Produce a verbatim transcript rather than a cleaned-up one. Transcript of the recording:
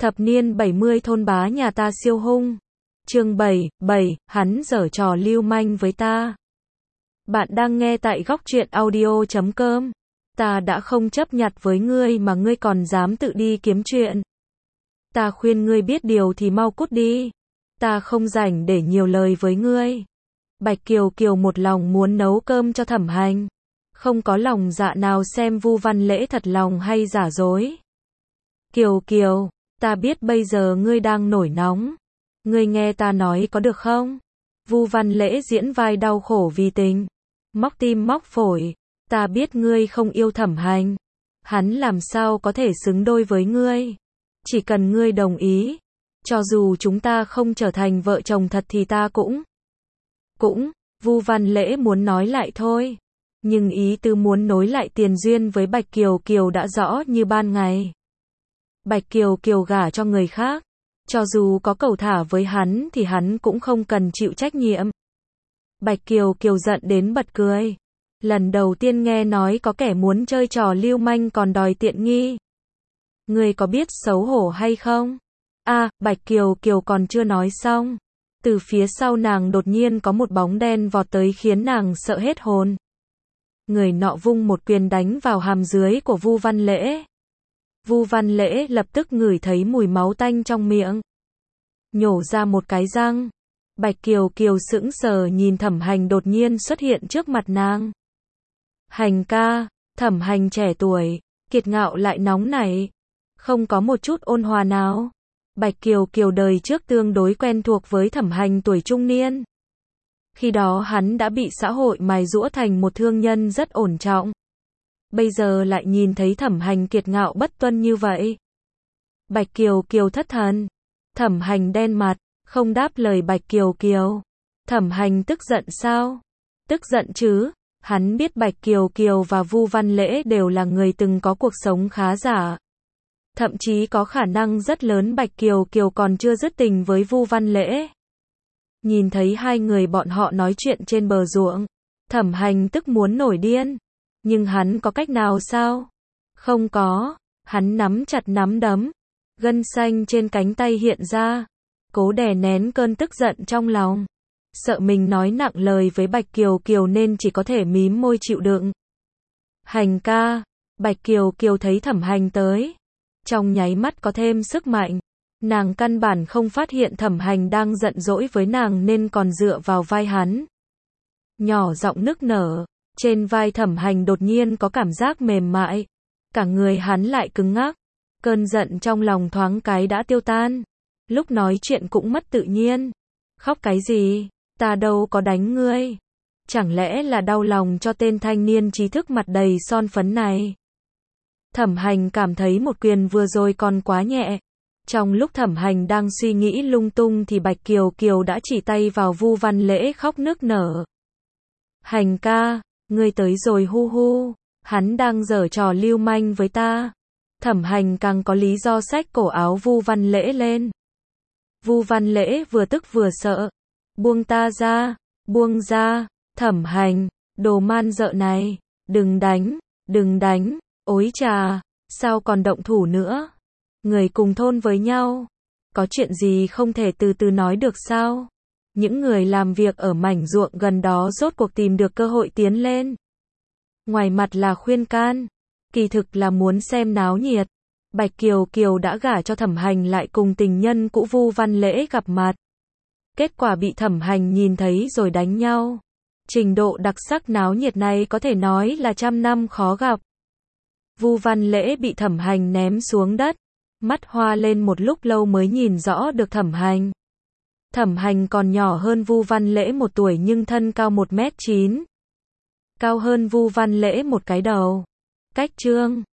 Thập niên bảy mươi thôn bá nhà ta siêu hung. Chương bảy, bảy, hắn giở trò lưu manh với ta. Bạn đang nghe tại góc truyện audio chấm com. Ta đã không chấp nhặt với ngươi mà ngươi còn dám tự đi kiếm chuyện. Ta khuyên ngươi biết điều thì mau cút đi. Ta không rảnh để nhiều lời với ngươi. Bạch Kiều Kiều một lòng muốn nấu cơm cho Thẩm Hành. Không có lòng dạ nào xem Vu Văn Lễ thật lòng hay giả dối. Kiều Kiều, ta biết bây giờ ngươi đang nổi nóng. Ngươi nghe ta nói có được không? Vu Văn Lễ diễn vai đau khổ vì tình. Móc tim móc phổi. Ta biết ngươi không yêu Thẩm Hành. Hắn làm sao có thể xứng đôi với ngươi? Chỉ cần ngươi đồng ý. Cho dù chúng ta không trở thành vợ chồng thật thì ta cũng... Cũng, Vu Văn Lễ muốn nói lại thôi. Nhưng ý tư muốn nối lại tiền duyên với Bạch Kiều Kiều đã rõ như ban ngày. Bạch Kiều Kiều gả cho người khác. Cho dù có cầu thả với hắn thì hắn cũng không cần chịu trách nhiệm. Bạch Kiều Kiều giận đến bật cười. Lần đầu tiên nghe nói có kẻ muốn chơi trò lưu manh còn đòi tiện nghi. Ngươi có biết xấu hổ hay không? A, à, Bạch Kiều Kiều còn chưa nói xong. Từ phía sau nàng đột nhiên có một bóng đen vọt tới khiến nàng sợ hết hồn. Người nọ vung một quyền đánh vào hàm dưới của Vu Văn Lễ. Vu Văn Lễ lập tức ngửi thấy mùi máu tanh trong miệng. Nhổ ra một cái răng. Bạch Kiều Kiều sững sờ nhìn Thẩm Hành đột nhiên xuất hiện trước mặt nàng. Hành ca, Thẩm Hành trẻ tuổi, kiệt ngạo lại nóng nảy. Không có một chút ôn hòa nào. Bạch Kiều Kiều đời trước tương đối quen thuộc với Thẩm Hành tuổi trung niên. Khi đó hắn đã bị xã hội mài giũa thành một thương nhân rất ổn trọng. Bây giờ lại nhìn thấy Thẩm Hành kiệt ngạo bất tuân như vậy. Bạch Kiều Kiều thất thần. Thẩm Hành đen mặt, không đáp lời Bạch Kiều Kiều. Thẩm Hành tức giận sao? Tức giận chứ, hắn biết Bạch Kiều Kiều và Vu Văn Lễ đều là người từng có cuộc sống khá giả. Thậm chí có khả năng rất lớn Bạch Kiều Kiều còn chưa dứt tình với Vu Văn Lễ. Nhìn thấy hai người bọn họ nói chuyện trên bờ ruộng, Thẩm Hành tức muốn nổi điên. Nhưng hắn có cách nào sao? Không có. Hắn nắm chặt nắm đấm. Gân xanh trên cánh tay hiện ra. Cố đè nén cơn tức giận trong lòng. Sợ mình nói nặng lời với Bạch Kiều Kiều nên chỉ có thể mím môi chịu đựng. Hành ca. Bạch Kiều Kiều thấy Thẩm Hành tới. Trong nháy mắt có thêm sức mạnh. Nàng căn bản không phát hiện Thẩm Hành đang giận dỗi với nàng nên còn dựa vào vai hắn. Nhỏ giọng nức nở. Trên vai Thẩm Hành đột nhiên có cảm giác mềm mại. Cả người hắn lại cứng ngắc. Cơn giận trong lòng thoáng cái đã tiêu tan. Lúc nói chuyện cũng mất tự nhiên. Khóc cái gì? Ta đâu có đánh ngươi. Chẳng lẽ là đau lòng cho tên thanh niên trí thức mặt đầy son phấn này? Thẩm Hành cảm thấy một quyền vừa rồi còn quá nhẹ. Trong lúc Thẩm Hành đang suy nghĩ lung tung thì Bạch Kiều Kiều đã chỉ tay vào Vu Văn Lễ khóc nức nở. Hành ca, ngươi tới rồi hu hu. Hắn đang giở trò lưu manh với ta. Thẩm Hành càng có lý do xách cổ áo Vu Văn Lễ lên. Vu Văn Lễ vừa tức vừa sợ. Buông ta ra, buông ra. Thẩm Hành, đồ man dợ này. Đừng đánh, đừng đánh. Ối chà, sao còn động thủ nữa? Người cùng thôn với nhau. Có chuyện gì không thể từ từ nói được sao? Những người làm việc ở mảnh ruộng gần đó rốt cuộc tìm được cơ hội tiến lên. Ngoài mặt là khuyên can, kỳ thực là muốn xem náo nhiệt. Bạch Kiều Kiều đã gả cho Thẩm Hành lại cùng tình nhân cũ Vu Văn Lễ gặp mặt. Kết quả bị Thẩm Hành nhìn thấy rồi đánh nhau. Trình độ đặc sắc náo nhiệt này có thể nói là trăm năm khó gặp. Vu Văn Lễ bị Thẩm Hành ném xuống đất. Mắt hoa lên một lúc lâu mới nhìn rõ được Thẩm Hành. Thẩm Hành còn nhỏ hơn Vu Văn Lễ một tuổi nhưng thân cao một mét chín. Cao hơn Vu Văn Lễ một cái đầu. Cách trương.